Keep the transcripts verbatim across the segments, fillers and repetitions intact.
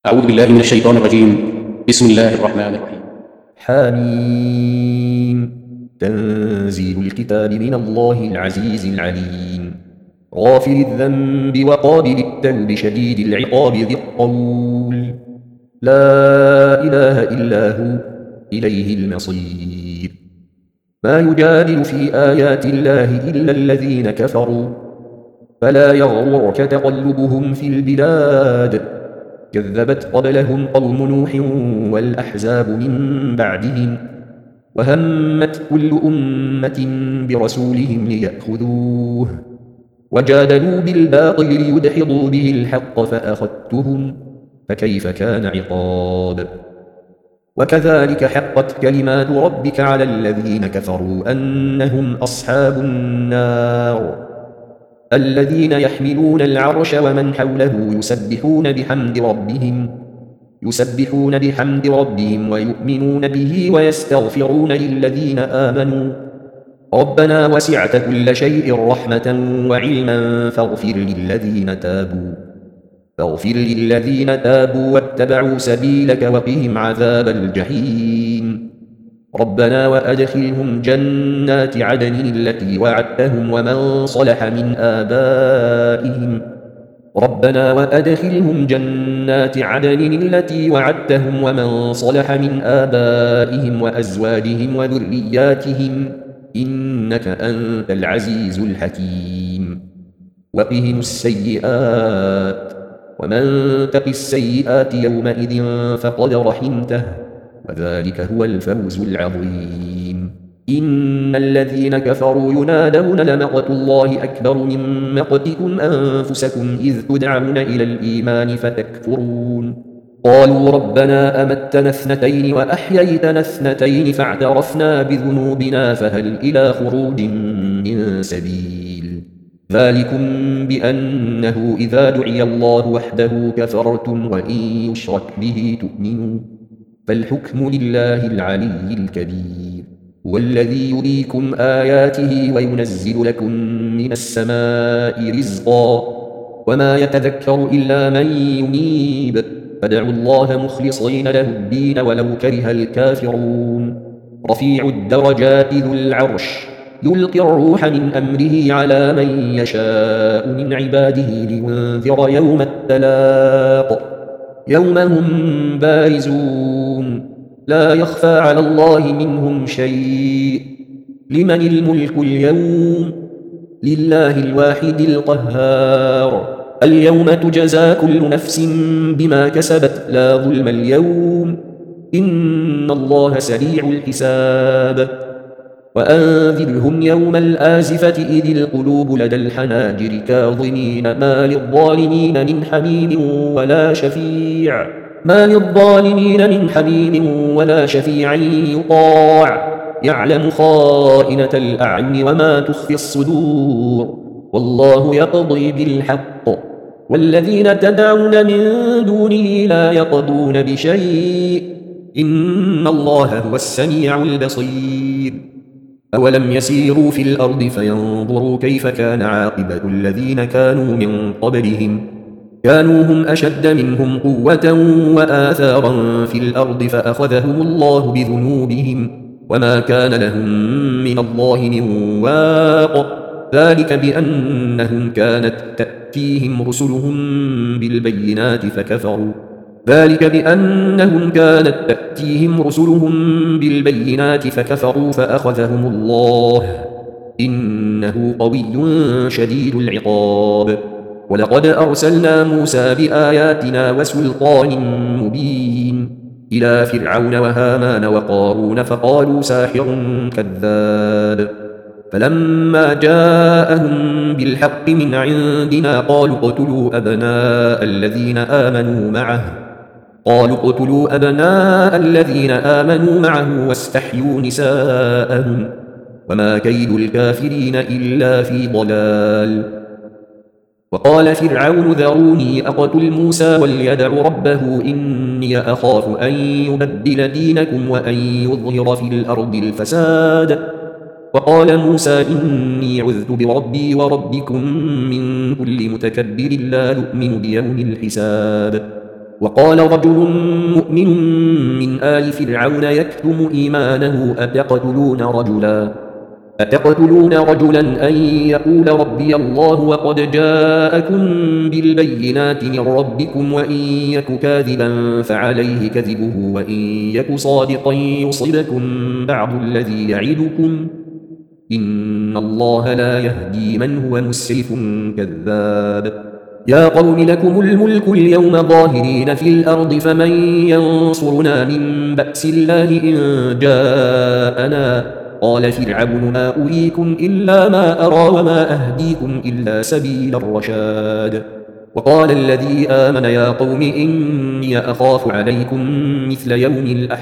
أعوذ بالله من الشيطان الرجيم. بسم الله الرحمن الرحيم. حميم. تنزيل الكتاب من الله العزيز العليم، غافر الذنب وقابل التوب شديد العقاب ذي الطول، لا إله إلا هو إليه المصير. ما يجادل في آيات الله إلا الذين كفروا، فلا يغررك تقلبهم في البلاد. كذبت قبلهم قوم نوح والأحزاب من بعدهم، وهمت كل أمة برسولهم ليأخذوه، وجادلوا بالباطل ليدحضوا به الحق فأخذتهم، فكيف كان عقاب. وكذلك حقت كلمات ربك على الذين كفروا أنهم أصحاب النار، الذين يحملون العرش ومن حوله يسبحون بحمد ربهم يسبحون بحمد ربهم ويؤمنون به ويستغفرون للذين آمنوا ربنا وسعت كل شيء رحمة وعلما فاغفر للذين تابوا فاغفر للذين تابوا واتبعوا سبيلك وقهم عذاب الجحيم. ربنا وأدخلهم جنات عدن التي وعدتهم ومن صلح من آبائهم ربنا وأدخلهم جنات عدن التي وعدتهم ومن صلح من آبائهم وأزواجهم وذرياتهم إنك أنت العزيز الحكيم. وقهم السيئات، ومن تق السيئات يومئذ فقد رحمته، وذلك هو الفوز العظيم. إن الذين كفروا ينادون لمقت الله أكبر من مقتكم أنفسكم إذ تدعون إلى الإيمان فتكفرون. قالوا ربنا أمتنا اثنتين وأحييتنا اثنتين فاعترفنا بذنوبنا فهل إلى خروج من سبيل. ذلكم بأنه إذا دعي الله وحده كفرتم وإن يشرك به تؤمنوا، فالحكم لله العلي الكبير. هو الذي يريكم آياته وينزل لكم من السماء رزقا، وما يتذكر إلا من ينيب، فادعوا الله مخلصين له الدين ولو كره الكافرون. رفيع الدرجات ذو العرش يلقي الروح من أمره على من يشاء من عباده لينذر يوم التلاق، يوم هم بارزون لا يخفى على الله منهم شيء. لمن الملك اليوم؟ لله الواحد القهار. اليوم تجزى كل نفس بما كسبت لا ظلم اليوم، إن الله سريع الحساب. وأنذرهم يوم الآزفة إذ القلوب لدى الحناجر كاظمين ما للظالمين من حميم ولا شفيع ما للظالمين من حميم ولا شفيع يطاع، يعلم خائنة الأعين وما تخفي الصدور، والله يقضي بالحق، والذين تدعون من دونه لا يقضون بشيء، إن الله هو السميع البصير. أولم يسيروا في الأرض فينظروا كيف كان عاقبة الذين كانوا من قبلهم، كانوا هم أشد منهم قوة وآثارا في الأرض فأخذهم الله بذنوبهم وما كان لهم من الله من واق. ذلك بأنهم كانت تأتيهم رسلهم بالبينات فكفروا ذلك بأنهم كانت تأتيهم رسلهم بالبينات فكفروا فأخذهم الله إنه قوي شديد العقاب. ولقد أرسلنا موسى بآياتنا وسلطان مبين إلى فرعون وهامان وقارون فقالوا ساحر كذاب، فلما جاءهم بالحق من عندنا قالوا اقتلوا أبناء الذين آمنوا معه قالوا اقتلوا أبناء الذين آمنوا معه واستحيوا نساءهم وما كيد الكافرين إلا في ضلال. وقال فرعون ذروني أقتل موسى وليدع ربه إني أخاف أن يبدل دينكم وأن يظهر في الأرض الفساد. وقال موسى إني عذت بربي وربكم من كل متكبر لا يؤمن بيوم الحساب. وقال رجل مؤمن من آل فرعون يكتم إيمانه أتقتلون رجلا أتقتلون رجلا أن يقول ربي الله وقد جاءكم بالبينات من ربكم وإن يك كاذبا فعليه كذبه وإن يك صادقا يصبكم بعض الذي يعدكم إن الله لا يهدي من هو مسرف كذاب يا قوم لكم الملك اليوم ظاهرين في الأرض فمن ينصرنا من بأس الله إن جاءنا قال فرعون ما أريكم إلا ما أرى وما أهديكم إلا سبيل الرشاد وقال الذي آمن يا قوم إني أخاف عليكم مثل يوم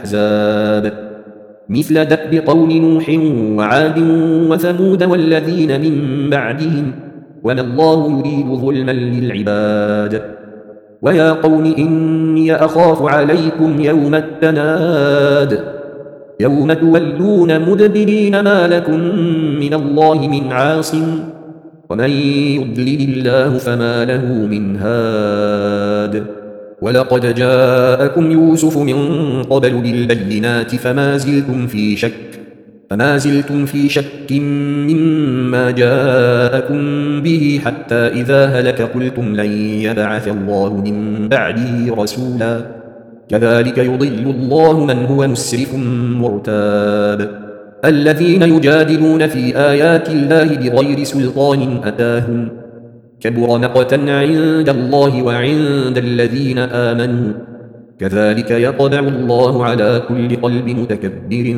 الأحزاب مثل دأب قوم نوح وعاد وثمود والذين من بعدهم وما الله يريد ظلما للعباد ويا قوم إني أخاف عليكم يوم التناد يوم تولون مدبرين ما لكم من الله من عاصم ومن يضلل الله فما له من هاد ولقد جاءكم يوسف من قبل بالبينات فما زلتم في شك فما زلتم في شك مما جاءكم به حتى إذا هلك قلتم لن يبعث الله من بعده رسولا كذلك يضل الله من هو مسرف مرتاب الذين يجادلون في آيات الله بغير سلطان أتاهم كبر مقتا عند الله وعند الذين آمنوا كذلك يطبع الله على كل قلب متكبر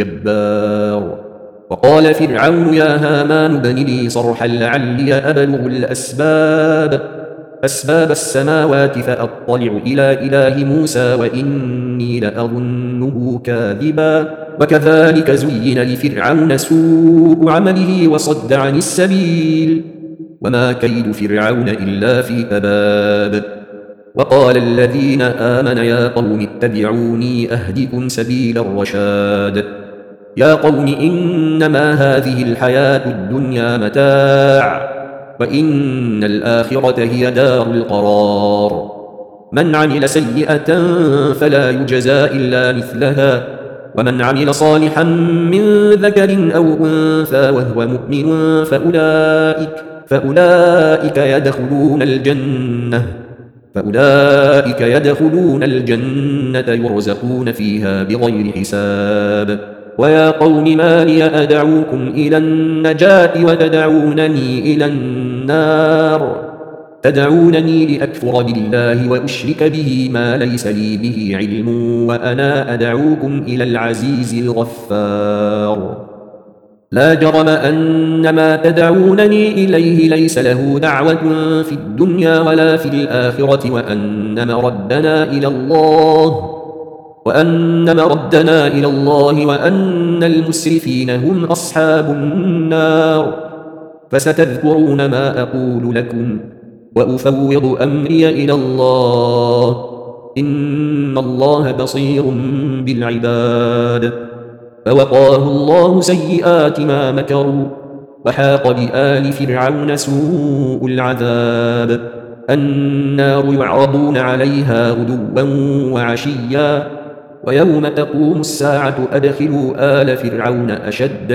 جبار وقال فرعون يا هامان ابن لي صرحا لعلي أبلغ الأسباب أسباب السماوات فأطلع إلى إله موسى وإني لأظنه كاذبا وكذلك زين لفرعون سوء عمله وصد عن السبيل وما كيد فرعون إلا في تباب وقال الذين آمنوا يا قوم اتبعوني أهدكم سبيل الرشاد يا قوم إنما هذه الحياة الدنيا متاع وإن الآخرة هي دار القرار من عمل سيئة فلا يجزى إلا مثلها ومن عمل صالحا من ذكر أو أنثى وهو مؤمن فأولئك, فأولئك يدخلون الجنة فأولئك يدخلون الجنة يرزقون فيها بغير حساب ويا قوم ما لي أدعوكم إلى النجاة وتدعونني إلى النار تدعونني لأكفر بالله وأشرك به ما ليس لي به علم وأنا أدعوكم إلى العزيز الغفار لا جرم أن ما تدعونني إليه ليس له دعوة في الدنيا ولا في الآخرة وأن مردنا إلى الله وأن مردنا إلى الله وأن المسرفين هم أصحاب النار فستذكرون ما أقول لكم وأفوض أمري إلى الله إن الله بصير بالعباد فوقاه الله سيئات ما مكروا وحاق بآل فرعون سوء العذاب النار يعرضون عليها غدوا وعشيا ويوم تقوم الساعة أدخلوا آل فرعون أشد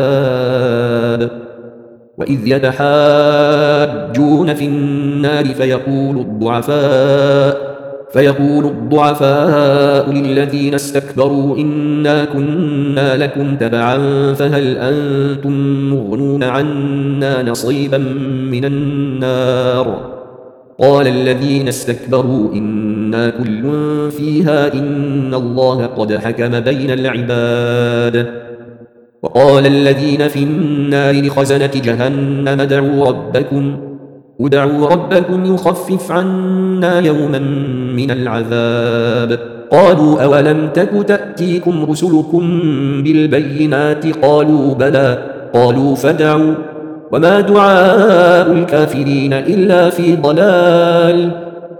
العذاب وإذ يتحاجون في النار فيقول الضعفاء فيقول الضعفاء للذين استكبروا إنا كنا لكم تبعا فهل أنتم مغنون عنا نصيبا من النار قال الذين استكبروا إنا كل فيها إن الله قد حكم بين العباد وقال الذين في النار لخزنة جهنم ادعوا ربكم ادعوا ربكم يخفف عنا يوما من العذاب قالوا أولم تك تأتيكم رسلكم بالبينات قالوا بلى قالوا فادعوا وما دعاء الكافرين إلا في ضلال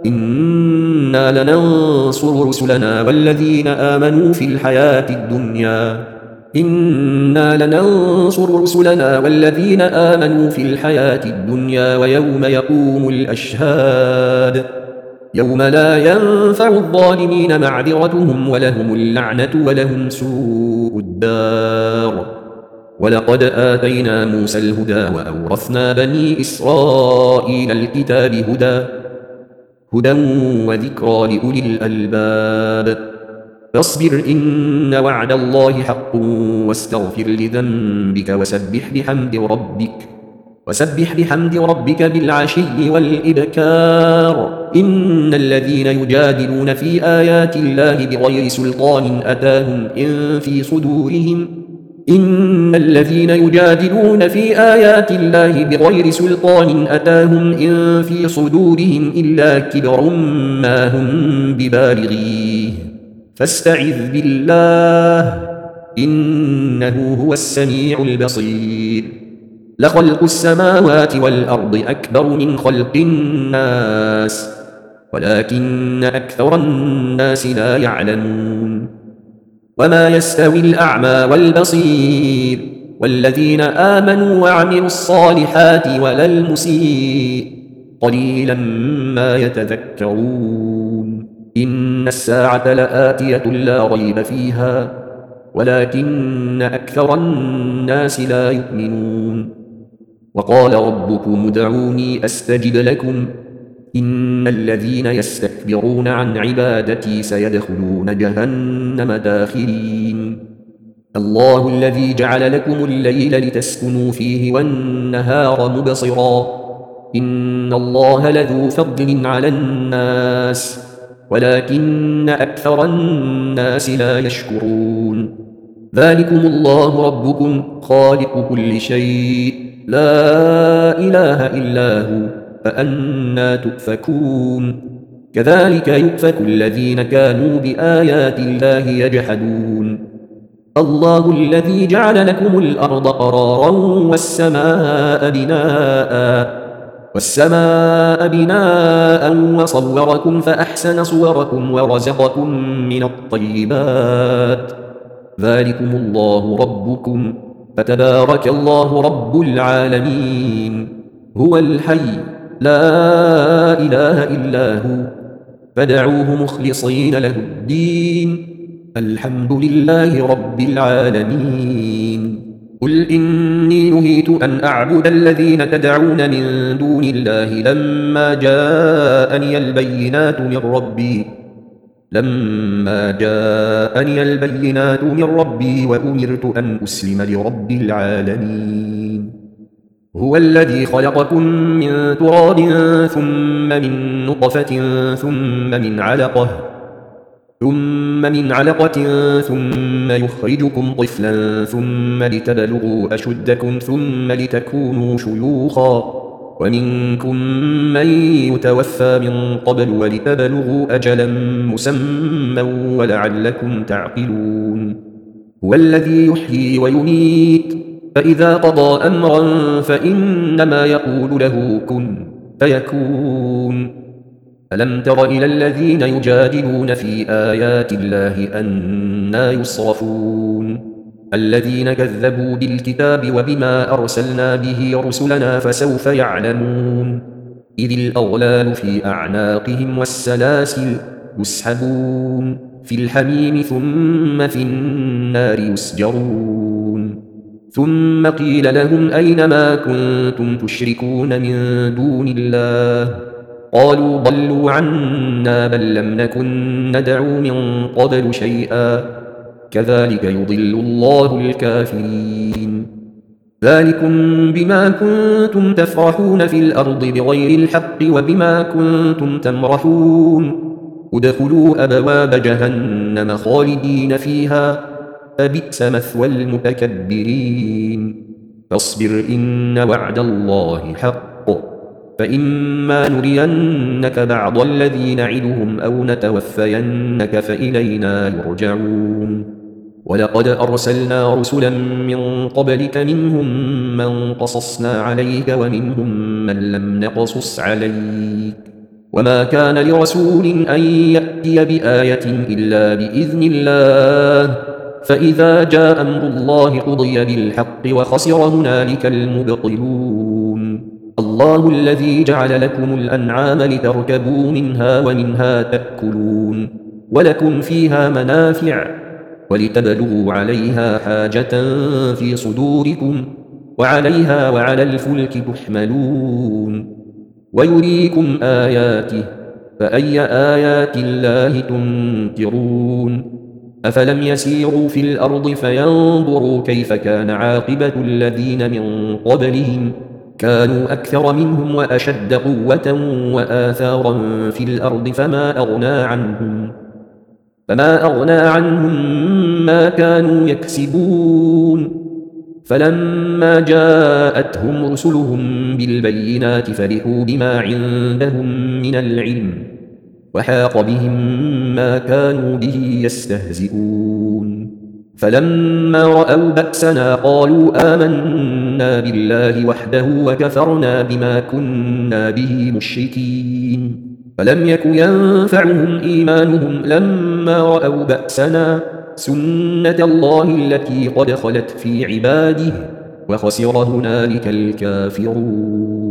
إنا لننصر رسلنا والذين آمنوا في الحياة الدنيا إنا لننصر رسلنا والذين آمنوا في الحياة الدنيا ويوم يقوم الأشهاد يوم لا ينفع الظالمين معذرتهم ولهم اللعنة ولهم سوء الدار. ولقد آتينا موسى الهدى وأورثنا بني إسرائيل الكتاب هدى هدى وذكرى لأولي الألباب. فاصبر إن وعد الله حق واستغفر لذنبك وسبح بحمد ربك وسبح بحمد ربك بالعشي والإبكار. إن الذين يجادلون في آيات الله بغير سلطان أتاهم إن في صدورهم إن الذين يجادلون في آيات الله بغير سلطان أتاهم إن في صدورهم إلا كبر ما هم ببالغيه فاستعذ بالله إنه هو السميع البصير. لخلق السماوات والأرض أكبر من خلق الناس ولكن أكثر الناس لا يعلمون. وما يستوي الأعمى والبصير والذين آمنوا وعملوا الصالحات ولا المسيء قليلا ما يتذكرون. إن الساعة لآتية لا ريب فيها ولكن أكثر الناس لا يؤمنون. وقال ربكم ادعوني أستجب لكم إن الذين يستكبرون عن عبادتي سيدخلون جهنم داخرين. الله الذي جعل لكم الليل لتسكنوا فيه والنهار مبصرا إن الله لذو فضل على الناس ولكن أكثر الناس لا يشكرون. ذلكم الله ربكم خالق كل شيء لا إله إلا هو فأنى تؤفكون. كذلك يؤفك الذين كانوا بآيات الله يجحدون. الله الذي جعل لكم الأرض قرارا والسماء بناء والسماء بناء وصوركم فأحسن صوركم ورزقكم من الطيبات. ذلكم الله ربكم فتبارك الله رب العالمين. هو الحي لا إله إلا هو فدعوه مخلصين له الدين الحمد لله رب العالمين. قل إني نهيت أن أعبد الذين تدعون من دون الله لما جاءني البينات من ربي لما جاءني البينات من ربي وأمرت أن أسلم لرب العالمين. هو الذي خلقكم من تراب ثم من نطفة ثم من علقة ثم من علقة ثم يخرجكم طفلا ثم لتبلغوا أشدكم ثم لتكونوا شيوخا ومنكم من يتوفى من قبل ولتبلغوا أجلا مسمى ولعلكم تعقلون. هو الذي يحيي ويميت فإذا قضى أمرا فإنما يقول له كن فيكون. ألم تر إلى الذين يجادلون في آيات الله أنى يصرفون الذين كذبوا بالكتاب وبما أرسلنا به رسلنا فسوف يعلمون. إذ الأغلال في أعناقهم والسلاسل يسحبون في الحميم ثم في النار يسجرون. ثم قيل لهم أين ما كنتم تشركون من دون الله قالوا ضلوا عنا بل لم نكن ندعو من قبل شيئا كذلك يضل الله الكافرين. ذلكم بما كنتم تفرحون في الأرض بغير الحق وبما كنتم تمرحون. ادخلوا أبواب جهنم خالدين فيها فبئس مثوى المتكبرين. فاصبر إن وعد الله حق فإما نرينك بعض الذي نعدهم أو نتوفينك فإلينا يرجعون. ولقد أرسلنا رسلا من قبلك منهم من قصصنا عليك ومنهم من لم نقصص عليك وما كان لرسول أن يأتي بآية إلا بإذن الله فإذا جاء أمر الله قضي بالحق وخسر هنالك المبطلون. الله الله الذي جعل لكم الأنعام لتركبوا منها ومنها تأكلون ولكم فيها منافع ولتبلغوا عليها حاجة في صدوركم وعليها وعلى الفلك تحملون ويريكم آياته فأي آيات الله تنكرون أفلم يسيروا في الأرض فينظروا كيف كان عاقبة الذين من قبلهم كانوا أكثر منهم وأشد قوة وآثارا في الأرض فما أغنى عنهم فما أغنى عنهم ما كانوا يكسبون فلما جاءتهم رسلهم بالبينات فرحوا بما عندهم من العلم وحاق بهم ما كانوا به يستهزئون فلما رأوا بأسنا قالوا آمنا بالله وحده وكفرنا بما كنا به مشركين فلم يك ينفعهم إيمانهم لما رأوا بأسنا سنة الله التي قد خلت في عباده وخسر هنالك الكافرون.